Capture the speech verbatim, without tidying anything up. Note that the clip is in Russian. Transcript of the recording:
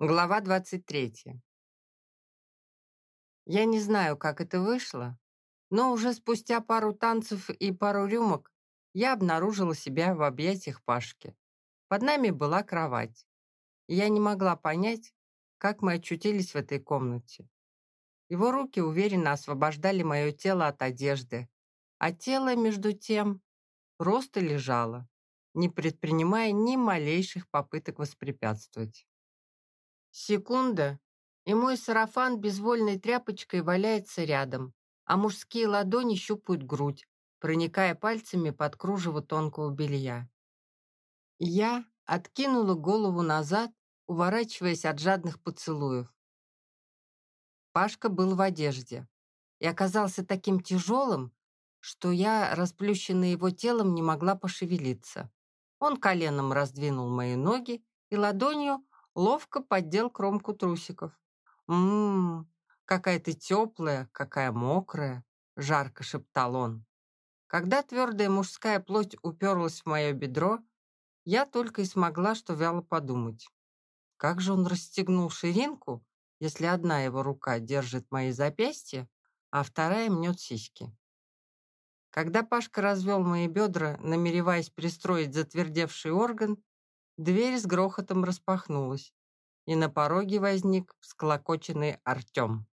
Глава двадцать третья. Я не знаю, как это вышло, но уже спустя пару танцев и пару рюмок я обнаружила себя в объятиях Пашки. Под нами была кровать, и я не могла понять, как мы очутились в этой комнате. Его руки уверенно освобождали мое тело от одежды, а тело, между тем, просто лежало, не предпринимая ни малейших попыток воспрепятствовать. Секунда, и мой сарафан безвольной тряпочкой валяется рядом, а мужские ладони щупают грудь, проникая пальцами под кружево тонкого белья. Я откинула голову назад, уворачиваясь от жадных поцелуев. Пашка был в одежде и оказался таким тяжелым, что я, расплющенная его телом, не могла пошевелиться. Он коленом раздвинул мои ноги и ладонью ловко поддел кромку трусиков. «Ммм, какая ты теплая, какая мокрая!» — жарко шептал он. Когда твердая мужская плоть уперлась в мое бедро, я только и смогла что вяло подумать. Как же он расстегнул ширинку, если одна его рука держит мои запястья, а вторая мнет сиськи? Когда Пашка развел мои бедра, намереваясь пристроить затвердевший орган, дверь с грохотом распахнулась, и на пороге возник всклокоченный Артем.